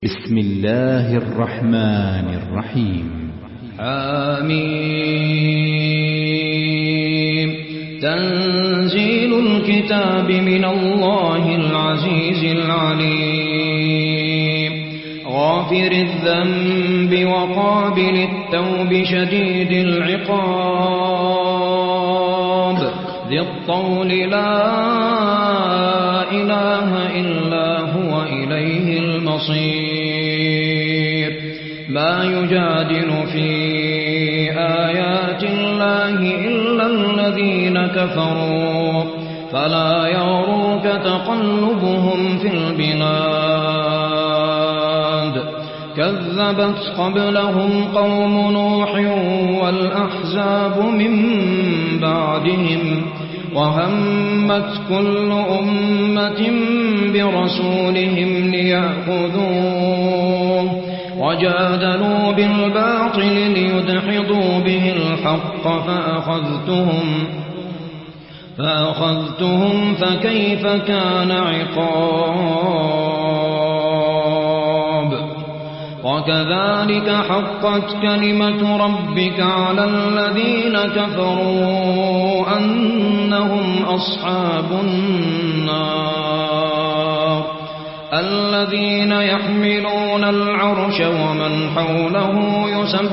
بسم الله الرحمن الرحيم. حميم. تنزيل الكتاب من الله العزيز العليم. غافر الذنب وقابل التوب شديد العقاب ذي الطول لا إله إلا هو إليه المصير. ما يجادل في آيات الله إلا الذين كفروا فلا يغرك تقلبهم في البلاد. كذبت قبلهم قوم نوح والأحزاب من بعدهم وهمت كل أمة برسولهم ليأخذوه وجادلوا بالباطل ليدحضوا به الحق فأخذتهم فكيف كان عقاب. وكذلك حقت كلمة ربك على الذين كفروا أنهم أصحاب النار. الذين يحملون العرش ومن حوله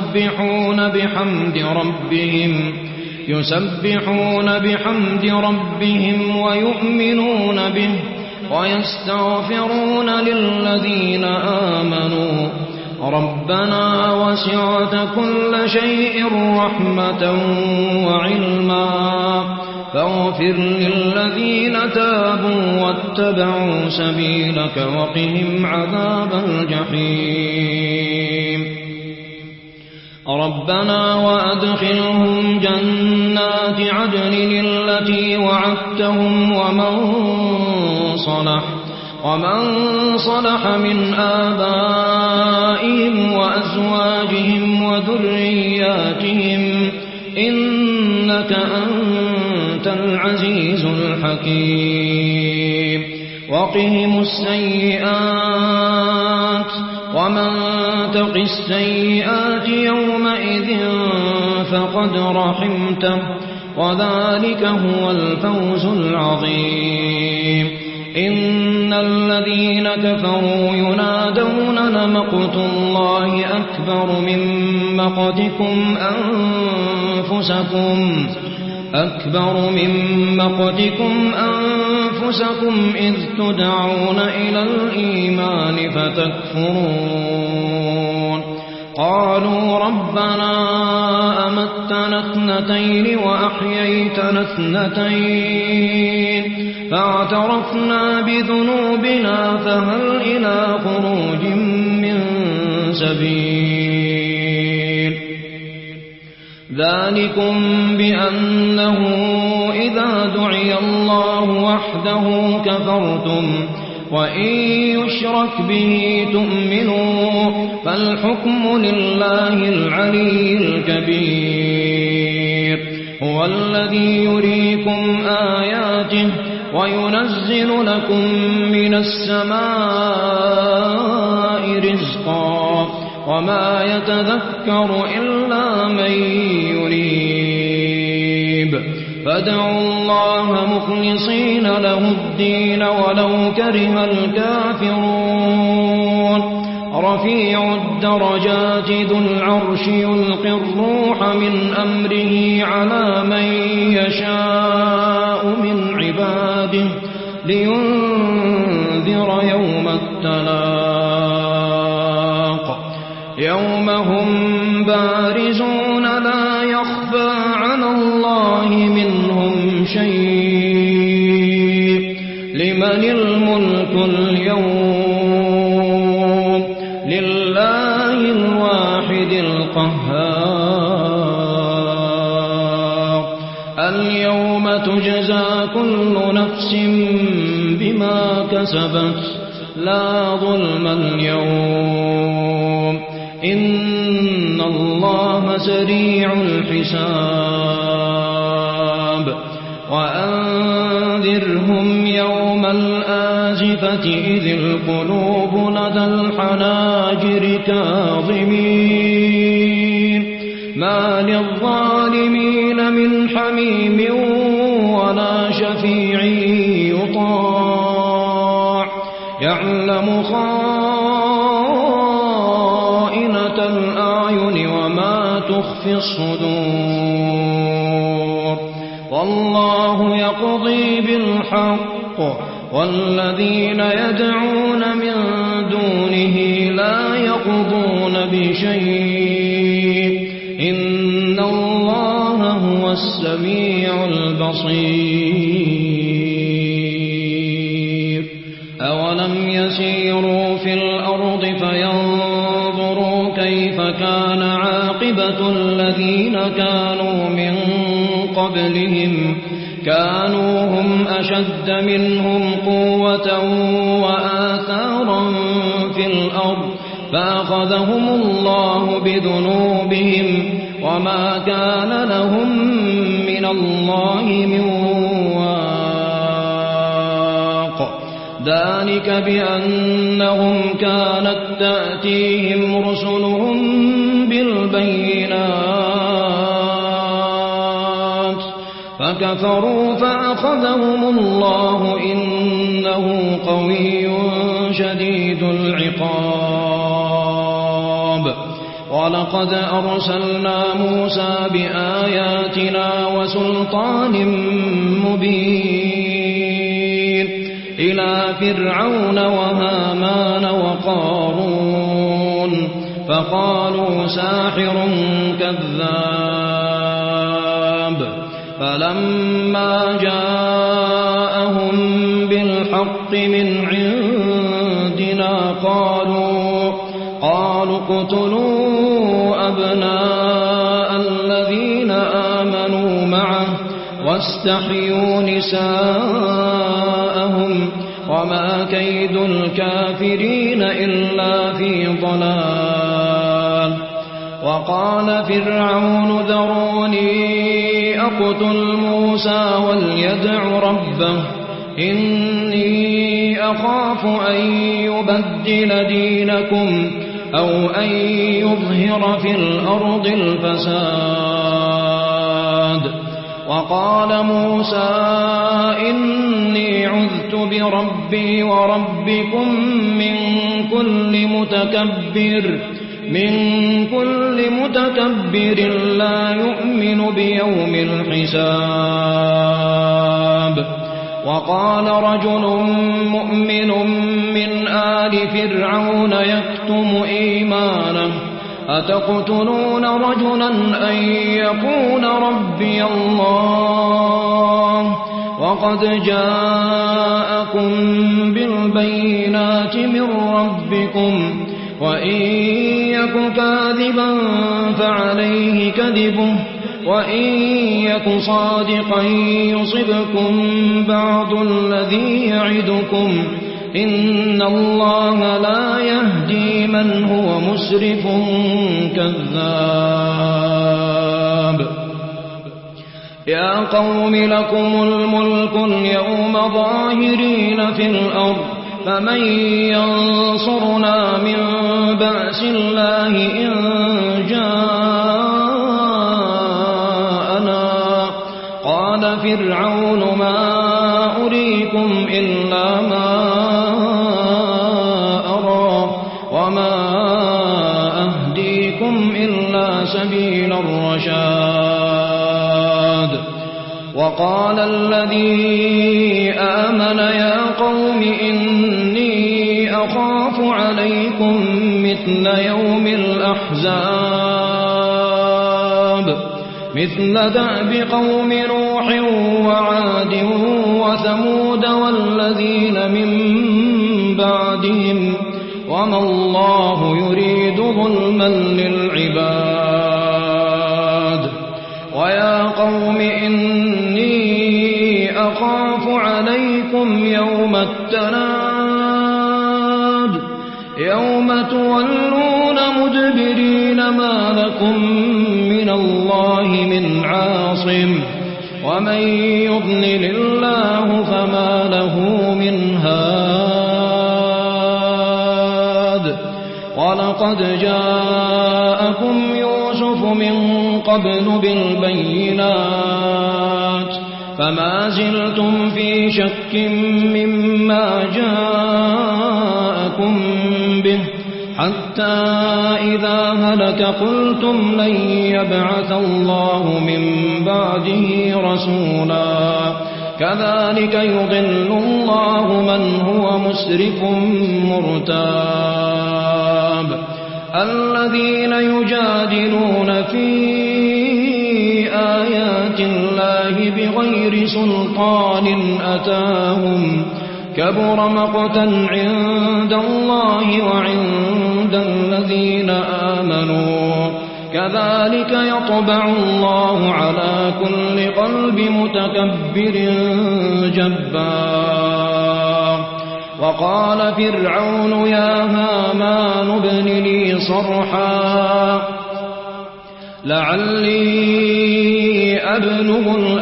يسبحون بحمد ربهم ويؤمنون به ويستغفرون للذين آمنوا ربنا وسعت كل شيء رحمة وعلما فاغفر للذين تابوا واتبعوا سبيلك وقهم عذاب الجحيم. ربنا وأدخلهم جنات عدن التي وعدتهم ومن صلح من آبائهم وأزواجهم وذرياتهم إنك أنت العزيز الحكيم. وقهم السيئات ومن تق السيئات يومئذ فقد رحمته وذلك هو الفوز العظيم. إن الذين كفروا ينادون لمقت الله أكبر من مقتكم أنفسكم إذ تدعون إلى الإيمان فتكفرون. قالوا ربنا أمتنا اثنتين وأحييتنا اثنتين فاعترفنا بذنوبنا فهل إلى خروج من سبيل. ذلكم بأنه إذا دعي الله وحده كفرتم وإن يشرك به تؤمنوا فالحكم لله العلي الكبير. هو الذي يريكم آياته وينزل لكم من السماء رزقا وما يتذكر إلا من يريب. فادعوا الله مخلصين له الدين ولو كره الكافرون. رفيع الدرجات ذو العرش يلقي الروح من أمره على من يشاء من عباده لينذر يوم التلاق يوم هم بارزون لا يخفى على الله منهم شيء. لمن الملك اليوم لله الواحد القهار. اليوم تجزى كل نفس بما كسبت لا ظلم اليوم إن الله سريع الحساب. وأنذرهم يوم الآزفة إذ القلوب لدى الحناجر كاظمين ما للظالمين من حميم ولا شفيع يطاع يعلم خائنة الأعين وما تخفي الصدور والله يقضي بالحق والذين يدعون من دونه لا يقضون بشيء إن الله هو السميع البصير أولم يسيروا في الأرض فينظروا كيف كان عاقبة الذين كانوا من قبلهم كانوا هم أشد منهم قوة وآثارا في الأرض فأخذهم الله بذنوبهم وما كان لهم من الله من واق ذلك بأنهم كانت تأتيهم رسلهم بالبينات فكفروا فأخذهم الله إنه قوي شديد العقاب ولقد أرسلنا موسى بآياتنا وسلطان مبين إلى فرعون وهامان وقارون فقالوا ساحر كذاب فلما جاءهم بالحق من عندنا قالوا اقتلوا أبناء الذين آمنوا معه واستحيوا نساءهم وما كيد الكافرين إلا في ضلال وقال فرعون ذروني أقتل موسى وليدع ربه إني أخاف أن يبدل دينكم أو أن يظهر في الأرض الفساد وقال موسى إني عذت بربي وربكم من كل متكبر لا يؤمن بيوم الحساب وقال رجل مؤمن من آل فرعون يكتم إيمانه أتقتلون رجلا أن يقول ربي الله وقد جاءكم بالبينات من ربكم وإن يك كاذبا فعليه كذبه وإن يك صادقا يصبكم بعض الذي يعدكم إن الله لا يهدي من هو مسرف كذاب يا قوم لكم الملك اليوم ظاهرين في الأرض فمن ينصرنا من بأس الله إن جاءنا قال فرعون ما أريكم إلا ما أرى وما أهديكم إلا سبيل الرشاد وقال الذي آمن يا قوم إني أخاف عليكم مثل يوم الأحزاب مثل دأب قوم نوح وعاد وثمود والذين من بعدهم وما الله يريد ظلما للعباد ويا قوم إني أخاف عليكم يوم التناد يوم تولون مدبرين ما لكم من الله من عاصم ومن يضلل الله فما له من قال قد جاءكم يوسف من قبل بالبينات فما زلتم في شك مما جاءكم به حتى إذا هلك قلتم لن يبعث الله من بعده رسولا كذلك يضل الله من هو مسرف مرتاب الذين يجادلون في آيات الله بغير سلطان أتاهم كبر مقتا عند الله وعند الذين آمنوا كذلك يطبع الله على كل قلب متكبر جبار وقال فرعون يا هامان ابن لي صرحا لعلي أبلغ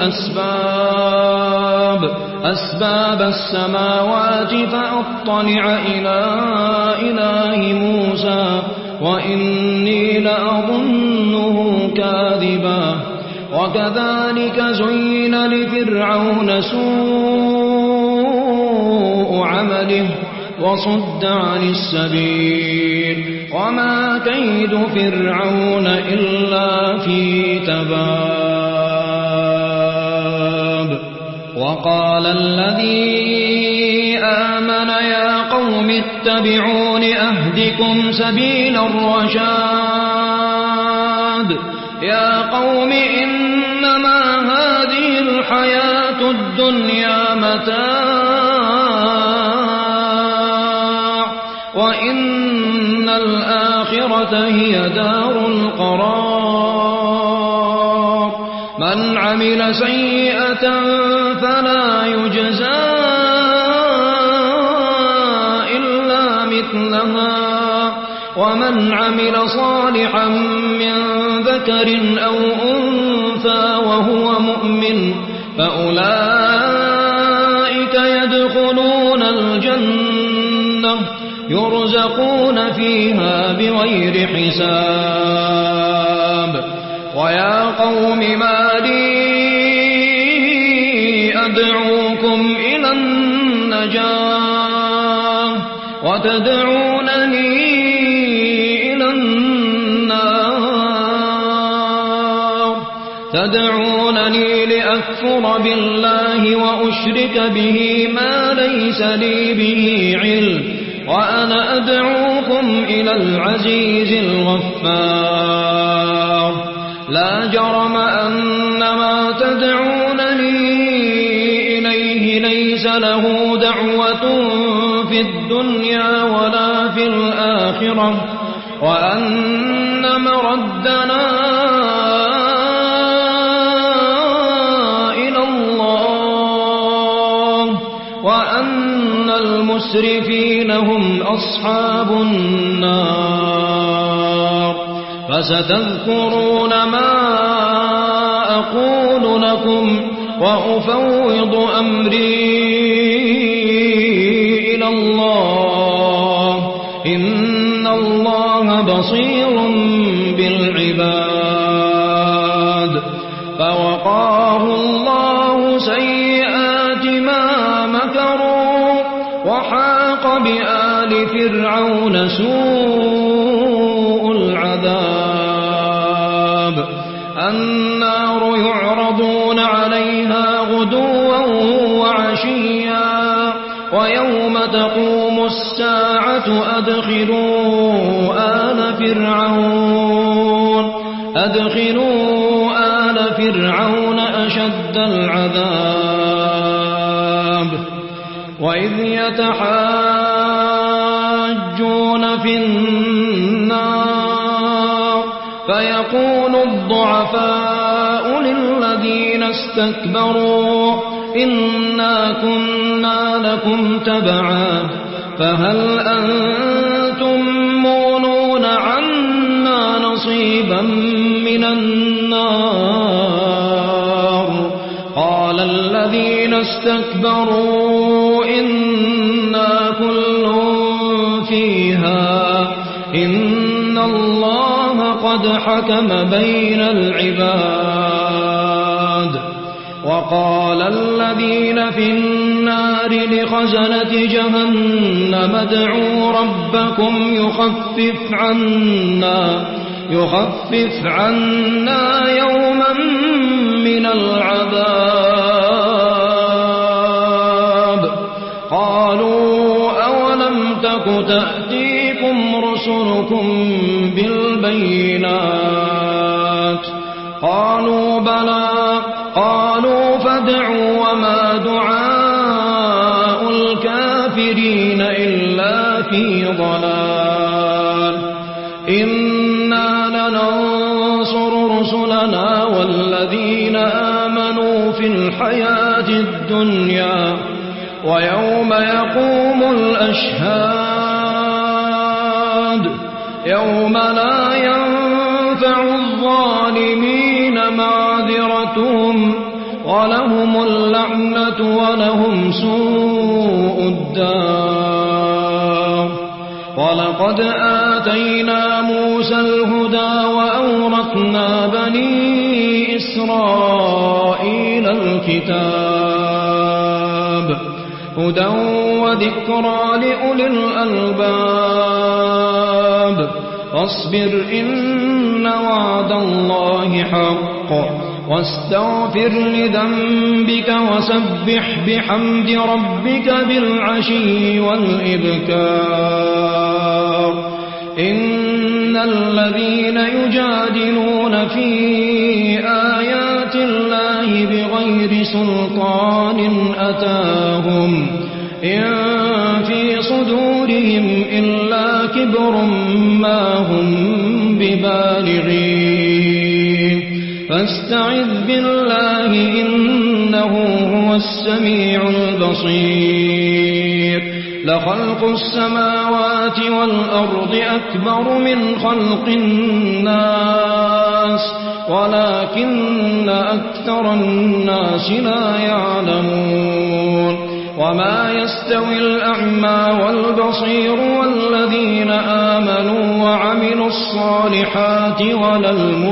أسباب السماوات فأطلع إلى إله موسى وإني لأظنه كاذبا وكذلك زين لفرعون سوء عمله وصد عن السبيل وما كيد فرعون إلا في تباب وقال الذي آمن يا قوم اتبعون أهدكم سبيل الرشاد يا قوم إنما هذه الحياة الدنيا متاع وإن الآخرة هي دار القرار من عمل سيئة فلا يجزى إلا مثلها ومن عمل صالحا من ذكر أو أنثى وهو مؤمن فأولئك يدخلون الجنة يرزقون فيها بغير حساب ويا قوم ما لي أدعوكم إلى النجاة وتدعونني إلى النار تدعونني لأكفر بالله وأشرك به ما ليس لي به علم وأنا أدعوكم إلى العزيز الغفار لا جرم أن ما تدعونني إليه ليس له دعوة في الدنيا ولا في الآخرة وأن مردنا إلى الله وأن المسرفين هم أصحاب النار فستذكرون ما أقول لكم وأفوض أمري إلى الله إن الله بصير بالعباد فوقاه الله سيئات ما مكروا وحاق بآل فرعون سوء العذاب النار يعرضون عليها غدوا وعشيا ويوم تقوم الساعة أدخلوا آل فرعون أشد العذاب وإذ يتحاجون في النار فيقول الضعفاء للذين استكبروا إنا كنا لكم تبعا فهل أنتم مغنون عنا نصيبا من النار قال الذين استكبروا إنا كل فيها إن إن الله قد حكم بين العباد. وقال الذين في النار لخزنة جهنم ادعوا ربكم يخفف عنا يوما من العذاب. قالوا أولم تك تأتيكم رسلكم بالبينات؟ قالوا بلى. قالوا فادعوا وما دعاء الكافرين إلا في ضلال. إنا لننصر رسلنا والذين آمنوا في الحياة الدنيا ويوم يقوم الأشهاد يوم لا ينفع الظالمين معذرتهم ولهم اللعنة ولهم سوء الدار. ولقد آتينا موسى الهدى وأورثنا بني إسرائيل الكتاب هدى وذكرى لأولي الألباب. فاصبر إن وعد الله حق واستغفر لذنبك وسبح بحمد ربك بالعشي والإبكار. إن الذين يجادلون في آيات الله بغير سلطان أتاهم إن في صدورهم إلا كبر ما هم ببالغين فاستعذ بالله إنه هو السميع البصير. لخلق السماوات والأرض أكبر من خلق الناس ولكن أكثر الناس لا يعلمون. وما يستوي الأعمى والبصير والذين آمنوا وعملوا الصالحات ولا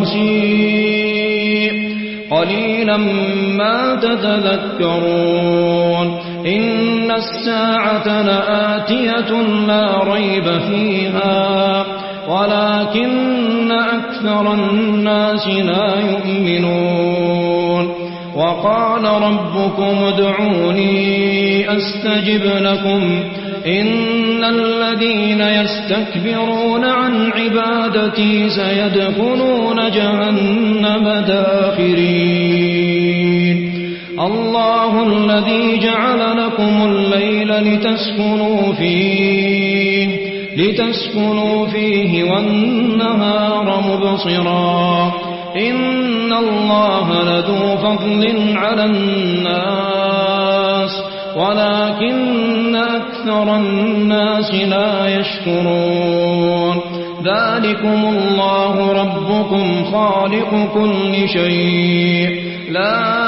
المسيء قليلا ما تتذكرون. إن الساعة لآتية لا ريب فيها ولكن أكثر الناس لا يؤمنون. وقال ربكم ادعوني أستجب لكم إن الذين يستكبرون عن عبادتي سيدخلون جهنم داخرين. الله الذي جعل لكم الليل لتسكنوا فيه والنهار مبصرا إن الله لذو فضل على الناس ولكن أكثر الناس لا يشكرون. ذلكم الله ربكم خالق كل شيء لا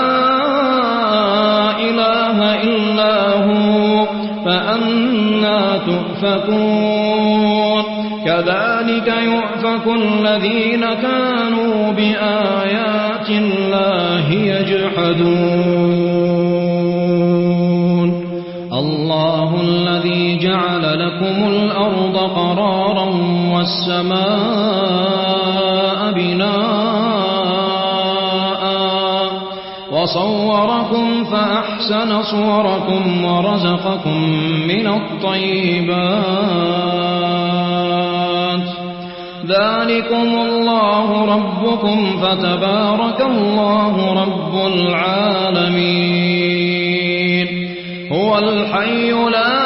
إله إلا هو فأنى تؤفكون. كذلك يؤفك الذين كانوا بآيات الله يجحدون. الله الذي جعل لكم الأرض قرارا والسماء بناء وصوركم فأحسن صوركم ورزقكم من الطيبات. ذلكم الله ربكم فتبارك الله رب العالمين. هو الحي لا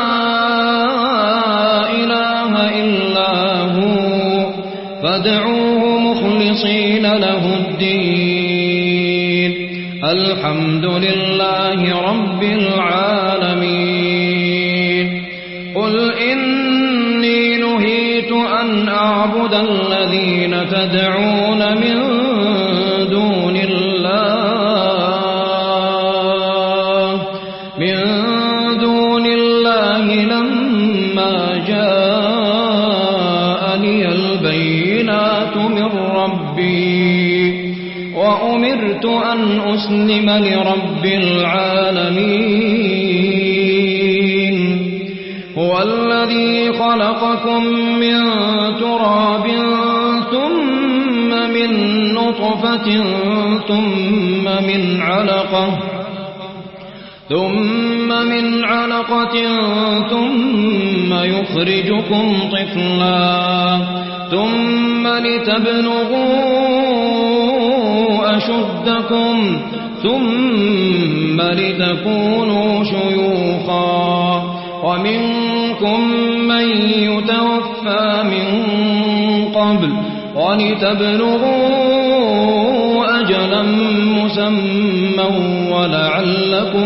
إله إلا هو فادعوه مخلصين له الدين. الحمد لله رب العالمين. قل إني نهيت أن أعبد الذين تدعون من دون الله لما جاءني البينة من ربي وأمرت أن أسلم لرب العالمين هو الذي خلقكم من تراب ثم من نطفة ثم من علقة ثم يخرجكم طفلا ثم لتبلغوا أشدكم ثم لتكونوا شيوخا ومنكم من يتوفى من قبل ولتبلغوا أجلا مسمى ولعلكم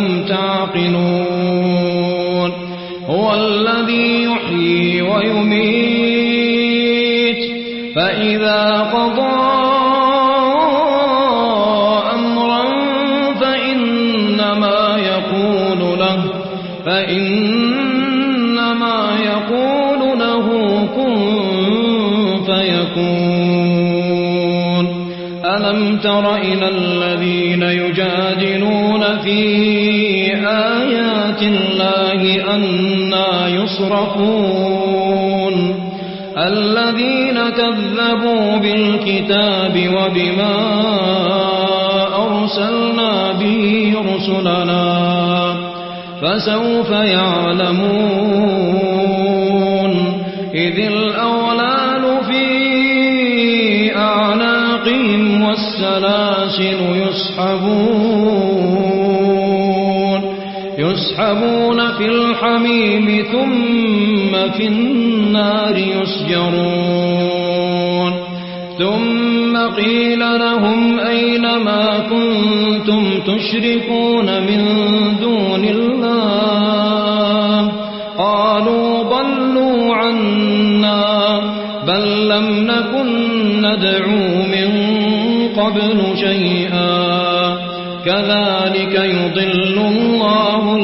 تعقلون هو الذي يحيي ويميت فإذا قضى أمرا فإنما يقول له كن فيكون ألم تر إلى الذين يجادلون في آيات الله أنى يصرفون الذين كذبوا بالكتاب وبما أرسلنا به رسلنا فسوف يعلمون إذ الأولال في أعناقهم والسلاسل يسحبون في الحميم ثم في النار يسجرون ثم قيل لهم أين ما كنتم تشركون من دون الله قالوا ضلوا عنا بل لم نكن ندعو من قبل شيئا كذلك يضل الله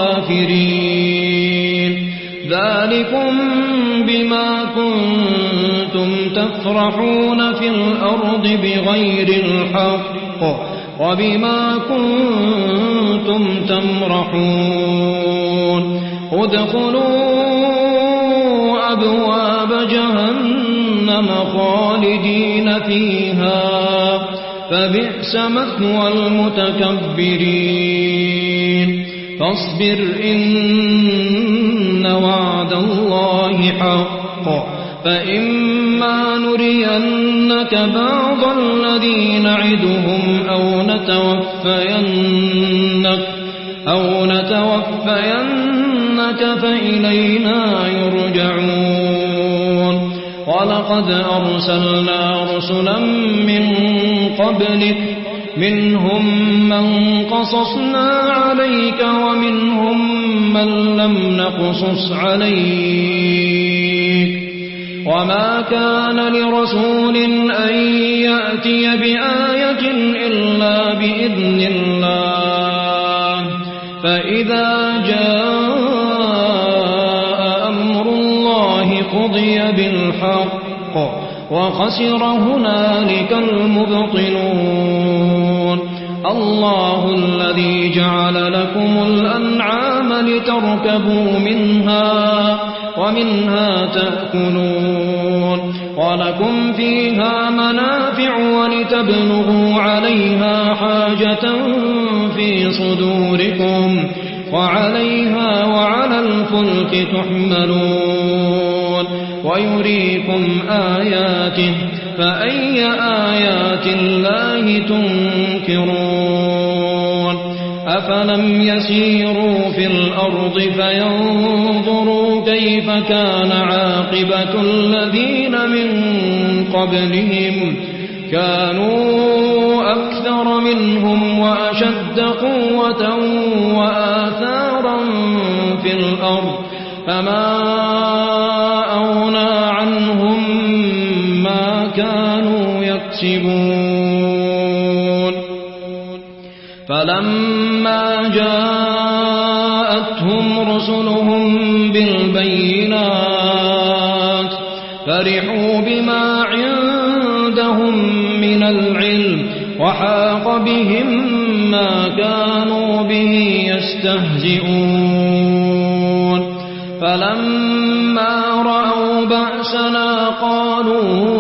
الكافرين ذلكم بما كنتم تفرحون في الأرض بغير الحق وبما كنتم تمرحون ادخلوا أبواب جهنم خالدين فيها فبئس مثوى المتكبرين فاصبر إن وعد الله حق فإما نرينك بعض الذي نعدهم أو نتوفينك فإلينا يرجعون ولقد أرسلنا رسلا من قبلك منهم من قصصنا عليك ومنهم من لم نقصص عليك وما كان لرسول أن يأتي بآية إلا بإذن الله فإذا جاء أمر الله قضي بالحق وخسر هنالك المبطلون الله الذي جعل لكم الأنعام لتركبوا منها ومنها تأكلون ولكم فيها منافع ولتبلغوا عليها حاجة في صدوركم وعليها وعلى الفلك تحملون ويريكم آياته فأي آيات الله تنكرون أفلم يسيروا في الأرض فينظروا كيف كان عاقبة الذين من قبلهم كانوا أكثر منهم وأشد قوة وآثارا في الأرض فما أغنى عنهم ما كانوا يكسبون فلما جاءتهم رسلهم بالبينات فرحوا بما عندهم عندهم من العلم وحاق بهم ما كانوا به يستهزئون فلما رأوا بأسنا قالوا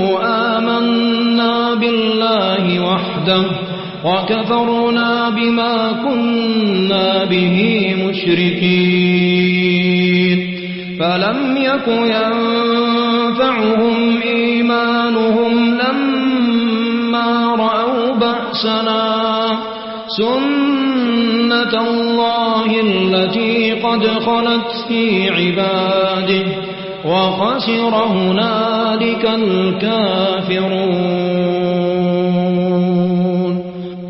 آمنا بالله وحده وكفرنا بما كنا به مشركين فلم يك ينفعهم إيمانهم لما رأوا بأسنا سنة الله التي قد خلت في عباده وخسر هنالك الكافرون